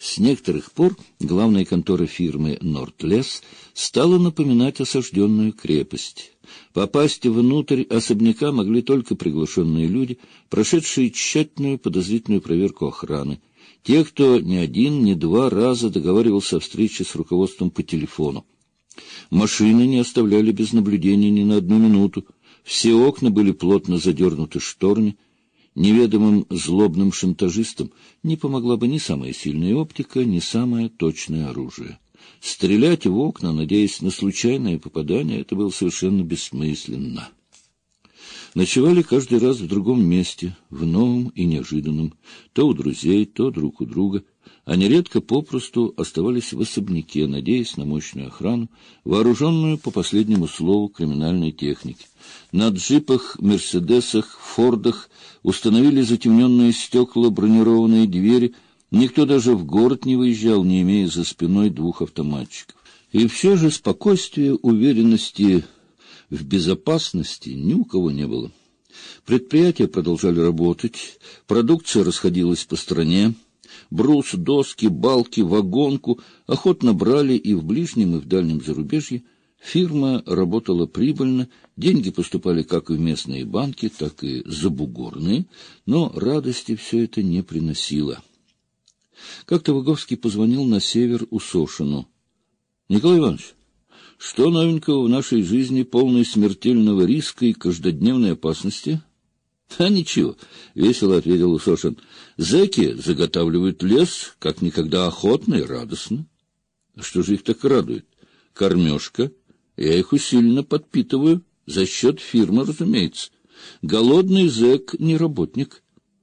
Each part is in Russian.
С некоторых пор главная контора фирмы «Нордлес» стала напоминать осажденную крепость. Попасть внутрь особняка могли только приглашенные люди, прошедшие тщательную подозрительную проверку охраны, те, кто ни один, ни два раза договаривался о встрече с руководством по телефону. Машины не оставляли без наблюдения ни на одну минуту, все окна были плотно задернуты шторами. Неведомым злобным шантажистам не помогла бы ни самая сильная оптика, ни самое точное оружие. Стрелять в окна, надеясь на случайное попадание, это было совершенно бессмысленно. Ночевали каждый раз в другом месте, в новом и неожиданном, то у друзей, то друг у друга. Они редко попросту оставались в особняке, надеясь на мощную охрану, вооруженную по последнему слову криминальной техники. На джипах, мерседесах, фордах установили затемненные стекла, бронированные двери. Никто даже в город не выезжал, не имея за спиной двух автоматчиков. И все же спокойствия, уверенности в безопасности ни у кого не было. Предприятия продолжали работать, продукция расходилась по стране. Брус, доски, балки, вагонку охотно брали и в ближнем, и в дальнем зарубежье. Фирма работала прибыльно, деньги поступали как в местные банки, так и забугорные, но радости все это не приносило. Как-то Выговский позвонил на север Усошину. — Николай Иванович, что новенького в нашей жизни, полной смертельного риска и каждодневной опасности? — А ничего, — весело ответил Усошин. — Зэки заготавливают лес, как никогда охотно и радостно. — Что же их так радует? Кормежка. Я их усиленно подпитываю, за счет фирмы, разумеется. Голодный зэк не работник.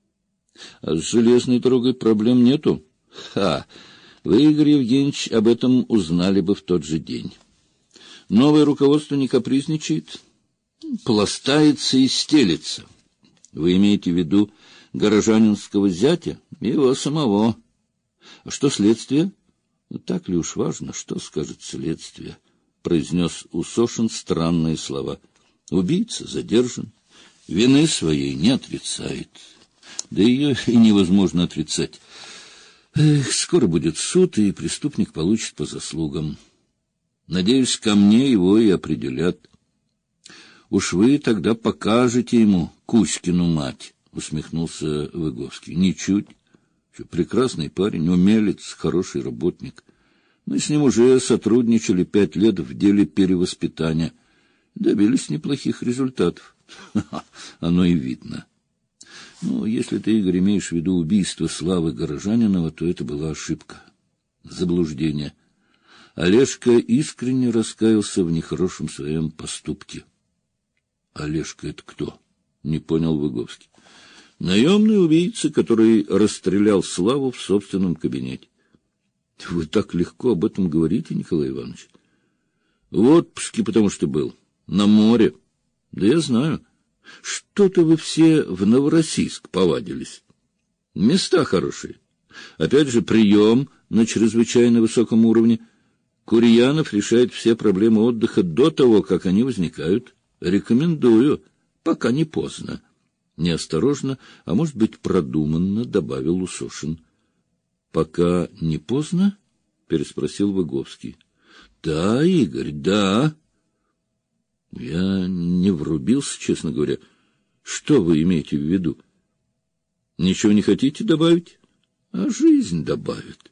А с железной дорогой проблем нету. Ха! Вы, Игорь Евгеньевич, об этом узнали бы в тот же день. Новое руководство не капризничает, пластается и стелется. Вы имеете в виду горожанинского зятя, его самого. А что следствие? Так ли уж важно, что скажет следствие? Произнес Усошин странные слова. Убийца задержан, вины своей не отрицает. Да ее и невозможно отрицать. Эх, скоро будет суд, и преступник получит по заслугам. Надеюсь, ко мне его и определят. Уж вы тогда покажете ему Кузькину мать, усмехнулся Выговский. Ничуть. Прекрасный парень, умелец, хороший работник. Мы с ним уже сотрудничали 5 лет в деле перевоспитания. Добились неплохих результатов. Оно и видно. Ну, если ты, Игорь, имеешь в виду убийство Славы Горожанинова, то это была ошибка, заблуждение. Олежка искренне раскаялся в нехорошем своем поступке. Олежка — это кто? Не понял Выговский. Наемный убийца, который расстрелял Славу в собственном кабинете. Вы так легко об этом говорите, Николай Иванович. В отпуске, потому что был. На море. Да я знаю. Что-то вы все в Новороссийск повадились. Места хорошие. Опять же, прием на чрезвычайно высоком уровне. Курьянов решает все проблемы отдыха до того, как они возникают. Рекомендую, пока не поздно. Неосторожно, а может быть продуманно, добавил Усошин. Пока не поздно? Переспросил Выговский. Да, Игорь, да. Я не врубился, честно говоря. Что вы имеете в виду? Ничего не хотите добавить? А жизнь добавит.